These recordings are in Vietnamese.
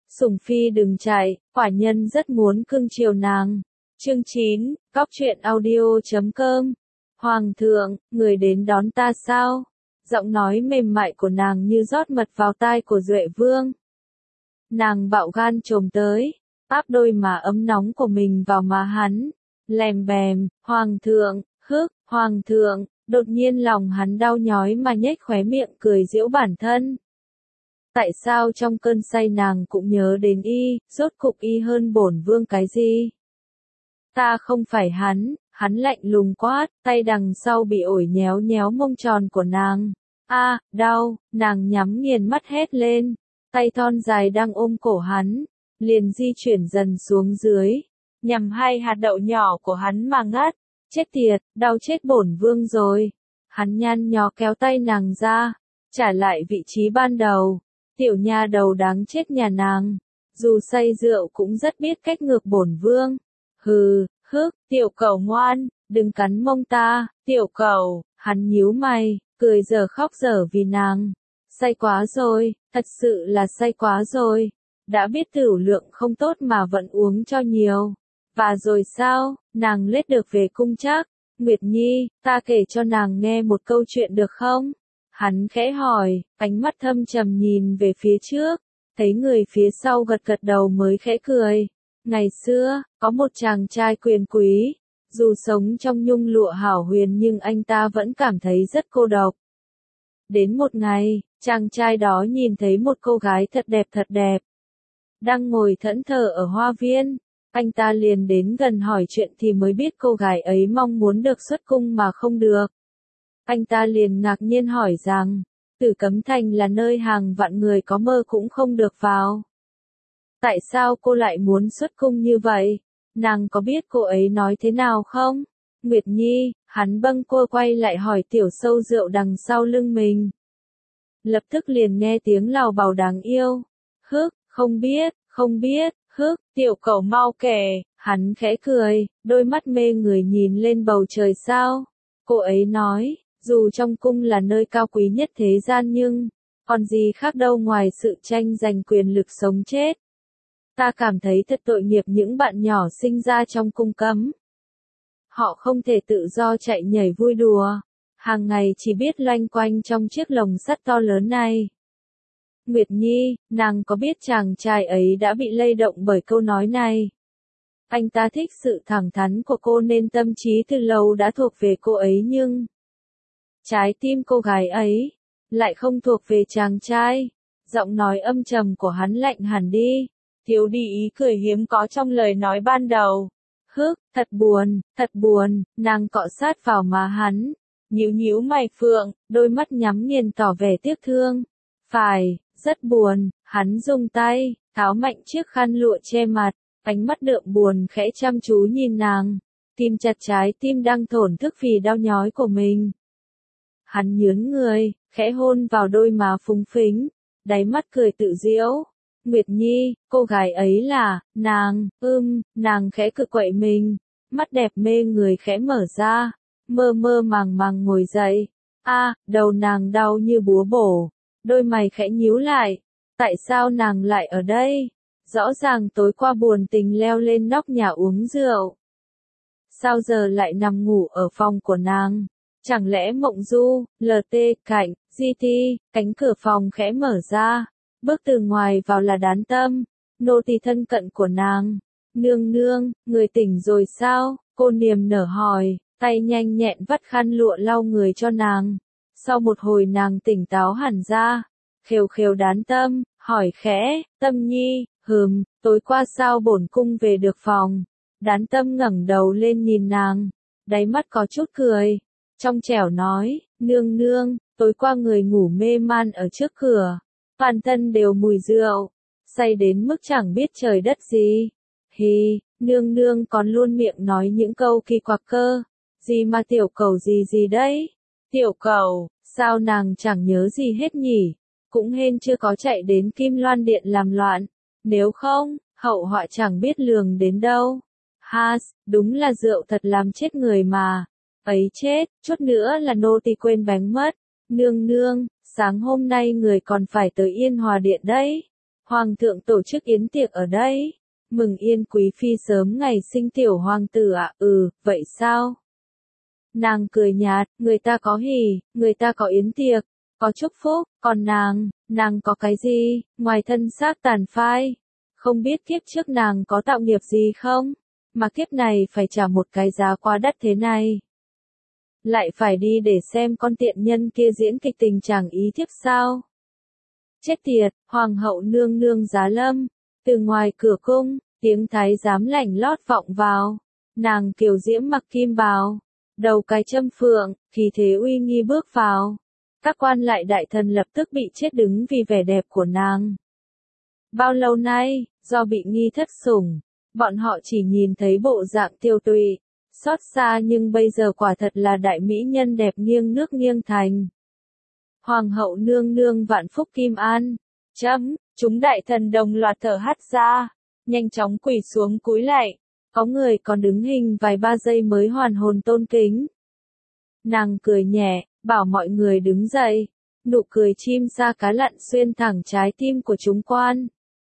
Sủng phi đừng chạy, quả nhân rất muốn cưng chiều nàng. Chương 9, Cóc truyện audio.com. Hoàng thượng, người đến đón ta sao? Giọng nói mềm mại của nàng như rót mật vào tai của Duệ Vương. Nàng bạo gan trồm tới, áp đôi má ấm nóng của mình vào má hắn, lèm bèm, Hoàng thượng, Hoàng thượng, đột nhiên lòng hắn đau nhói mà nhếch khóe miệng cười giễu bản thân. Tại sao trong cơn say nàng cũng nhớ đến y, rốt cục y hơn bổn vương cái gì? Ta không phải hắn lạnh lùng quát, tay đằng sau bị ổi nhéo nhéo mông tròn của nàng. Đau, nàng nhắm nghiền mắt hét lên, tay thon dài đang ôm cổ hắn, liền di chuyển dần xuống dưới, nhằm hai hạt đậu nhỏ của hắn mà ngắt. Chết tiệt, đau chết bổn vương rồi. Hắn nhăn nhó kéo tay nàng ra, trả lại vị trí ban đầu. Tiểu nha đầu đáng chết nhà nàng, dù say rượu cũng rất biết cách ngược bổn vương. Tiểu cẩu ngoan, đừng cắn mông ta, tiểu cẩu. Hắn nhíu mày, cười giờ khóc giờ vì nàng. Say quá rồi, thật sự là say quá rồi. Đã biết tửu lượng không tốt mà vẫn uống cho nhiều. Và rồi sao, nàng lết được về cung chắc. Nguyệt Nhi, ta kể cho nàng nghe một câu chuyện được không? Hắn khẽ hỏi, ánh mắt thâm trầm nhìn về phía trước, thấy người phía sau gật gật đầu mới khẽ cười. Ngày xưa, có một chàng trai quyền quý, dù sống trong nhung lụa hảo huyền nhưng anh ta vẫn cảm thấy rất cô độc. Đến một ngày, chàng trai đó nhìn thấy một cô gái thật đẹp, đang ngồi thẫn thờ ở hoa viên. Anh ta liền đến gần hỏi chuyện thì mới biết cô gái ấy mong muốn được xuất cung mà không được. Anh ta liền ngạc nhiên hỏi rằng, Tử Cấm Thành là nơi hàng vạn người có mơ cũng không được vào. Tại sao cô lại muốn xuất cung như vậy? Nàng có biết cô ấy nói thế nào không? Nguyệt Nhi, hắn bâng cô quay lại hỏi tiểu sâu rượu đằng sau lưng mình. Lập tức liền nghe tiếng lào bào đáng yêu. Không biết, tiểu cẩu mau kể. Hắn khẽ cười, đôi mắt mê người nhìn lên bầu trời sao. Cô ấy nói, dù trong cung là nơi cao quý nhất thế gian nhưng, còn gì khác đâu ngoài sự tranh giành quyền lực sống chết. Ta cảm thấy thật tội nghiệp những bạn nhỏ sinh ra trong cung cấm. Họ không thể tự do chạy nhảy vui đùa, hàng ngày chỉ biết loanh quanh trong chiếc lồng sắt to lớn này. Nguyệt Nhi, nàng có biết chàng trai ấy đã bị lay động bởi câu nói này. Anh ta thích sự thẳng thắn của cô nên tâm trí từ lâu đã thuộc về cô ấy nhưng trái tim cô gái ấy lại không thuộc về chàng trai. Giọng nói âm trầm của hắn lạnh hẳn đi, thiếu đi ý cười hiếm có trong lời nói ban đầu. Thật buồn, nàng cọ sát vào má hắn, nhíu mày phượng, đôi mắt nhắm nghiền tỏ vẻ tiếc thương. Phải, rất buồn. Hắn dùng tay tháo mạnh chiếc khăn lụa che mặt, ánh mắt đượm buồn khẽ chăm chú nhìn nàng, tìm chặt trái tim đang thổn thức vì đau nhói của mình. Hắn nhướng người, khẽ hôn vào đôi má phúng phính, đáy mắt cười tự giễu. Nguyệt Nhi, cô gái ấy là, nàng, nàng khẽ cự quậy mình, mắt đẹp mê người khẽ mở ra, mơ màng ngồi dậy. Đầu nàng đau như búa bổ, đôi mày khẽ nhíu lại, tại sao nàng lại ở đây? Rõ ràng tối qua buồn tình leo lên nóc nhà uống rượu. Sao giờ lại nằm ngủ ở phòng của nàng? Chẳng lẽ mộng du, cạnh, cánh cửa phòng khẽ mở ra. Bước từ ngoài vào là Đán Tâm, nô tỳ thân cận của nàng. Nương, người tỉnh rồi sao? Cô niềm nở hỏi, tay nhanh nhẹn vắt khăn lụa lau người cho nàng. Sau một hồi nàng tỉnh táo hẳn ra, khều Đán Tâm, hỏi khẽ, Tâm Nhi, tối qua sao bổn cung về được phòng? Đán Tâm ngẩng đầu lên nhìn nàng, đáy mắt có chút cười, trong trẻo nói, nương, tối qua người ngủ mê man ở trước cửa, toàn thân đều mùi rượu, say đến mức chẳng biết trời đất gì. Nương còn luôn miệng nói những câu kỳ quặc cơ, gì mà tiểu cẩu gì đấy? Tiểu cẩu, sao nàng chẳng nhớ gì hết nhỉ? Cũng hên chưa có chạy đến Kim Loan Điện làm loạn, nếu không, hậu họa chẳng biết lường đến đâu. Đúng là rượu thật làm chết người mà. Ấy chết, chút nữa là nô tỳ quên bánh mất. Nương, sáng hôm nay người còn phải tới Yên Hòa Điện đấy. Hoàng thượng tổ chức yến tiệc ở đây. Mừng yên quý phi sớm ngày sinh tiểu hoàng tử ạ. Vậy sao? Nàng cười nhạt, người ta có hỉ, người ta có yến tiệc, có chúc phúc, còn nàng có cái gì, ngoài thân xác tàn phai. Không biết kiếp trước nàng có tạo nghiệp gì không? Mà kiếp này phải trả một cái giá quá đắt thế này. Lại phải đi để xem con tiện nhân kia diễn kịch tình chàng ý thiếp sao? Chết tiệt, hoàng hậu nương nương giá lâm. Từ ngoài cửa cung, tiếng thái giám lạnh lót vọng vào. Nàng kiều diễm mặc kim bào, đầu cài châm phượng, khí thế uy nghi bước vào. Các quan lại đại thần lập tức bị chết đứng vì vẻ đẹp của nàng. Bao lâu nay, do bị nghi thất sủng, bọn họ chỉ nhìn thấy bộ dạng tiêu tụy, xót xa, nhưng bây giờ quả thật là đại mỹ nhân đẹp nghiêng nước nghiêng thành. Hoàng hậu nương nương vạn phúc kim an. Chúng đại thần đồng loạt thở hắt ra, nhanh chóng quỳ xuống cúi lạy. Có người còn đứng hình vài ba giây mới hoàn hồn tôn kính. Nàng cười nhẹ, bảo mọi người đứng dậy. Nụ cười chim sa cá lặn xuyên thẳng trái tim của chúng quan.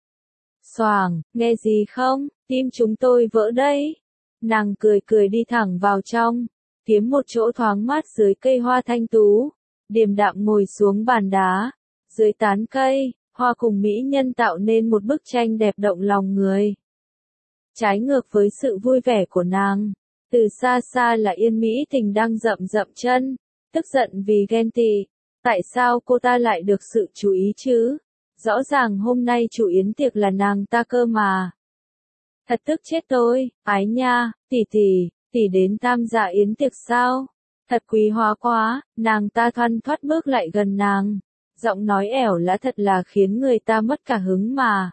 Xoàng, nghe gì không? Tim chúng tôi vỡ đấy. Nàng cười cười đi thẳng vào trong, kiếm một chỗ thoáng mát dưới cây hoa thanh tú. Điềm đạm ngồi xuống bàn đá. Dưới tán cây, hoa cùng mỹ nhân tạo nên một bức tranh đẹp động lòng người. Trái ngược với sự vui vẻ của nàng, từ xa xa là Yên Mỹ Tình đang rậm rậm chân, tức giận vì ghen tị. Tại sao cô ta lại được sự chú ý chứ? Rõ ràng hôm nay chủ yến tiệc là nàng ta cơ mà. Thật tức chết tôi, ái nha, tỷ đến tham gia yến tiệc sao? Thật quý hóa quá. Nàng ta thoăn thoắt bước lại gần nàng, giọng nói ẻo lã thật là khiến người ta mất cả hứng mà.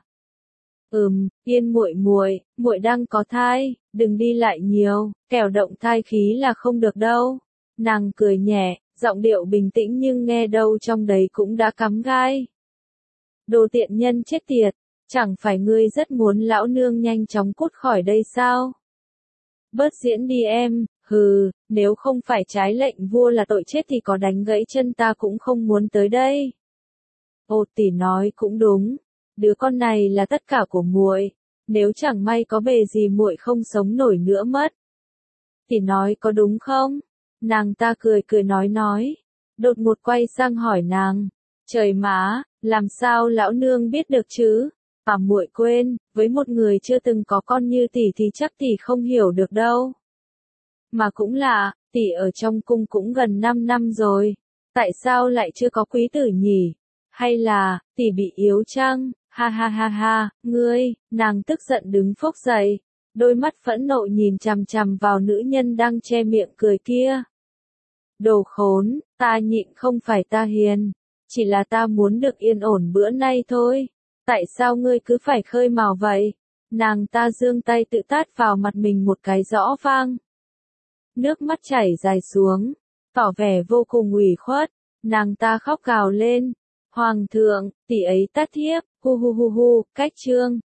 Yên muội đang có thai, đừng đi lại nhiều, kẻo động thai khí là không được đâu. Nàng cười nhẹ, giọng điệu bình tĩnh nhưng nghe đâu trong đấy cũng đã cắm gai. Đồ tiện nhân chết tiệt, chẳng phải ngươi rất muốn lão nương nhanh chóng cút khỏi đây sao? Bớt diễn đi em, nếu không phải trái lệnh vua là tội chết thì có đánh gãy chân ta cũng không muốn tới đây. Tỷ nói cũng đúng, đứa con này là tất cả của muội, nếu chẳng may có bề gì muội không sống nổi nữa mất. Tỷ nói có đúng không? Nàng ta cười cười nói, đột ngột quay sang hỏi nàng, trời má, làm sao lão nương biết được chứ? Muội quên, với một người chưa từng có con như tỷ thì chắc tỷ không hiểu được đâu. Mà cũng lạ, tỷ ở trong cung cũng gần 5 năm rồi, tại sao lại chưa có quý tử nhỉ? Hay là, tỷ bị yếu chăng? Ha, ngươi, nàng tức giận đứng phốc dậy, đôi mắt phẫn nộ nhìn chằm chằm vào nữ nhân đang che miệng cười kia. Đồ khốn, ta nhịn không phải ta hiền, chỉ là ta muốn được yên ổn bữa nay thôi. Tại sao ngươi cứ phải khơi mào vậy? Nàng ta giương tay tự tát vào mặt mình một cái rõ vang. Nước mắt chảy dài xuống, tỏ vẻ vô cùng ủy khuất. Nàng ta khóc gào lên. Hoàng thượng, tỷ ấy tát thiếp, cách chương.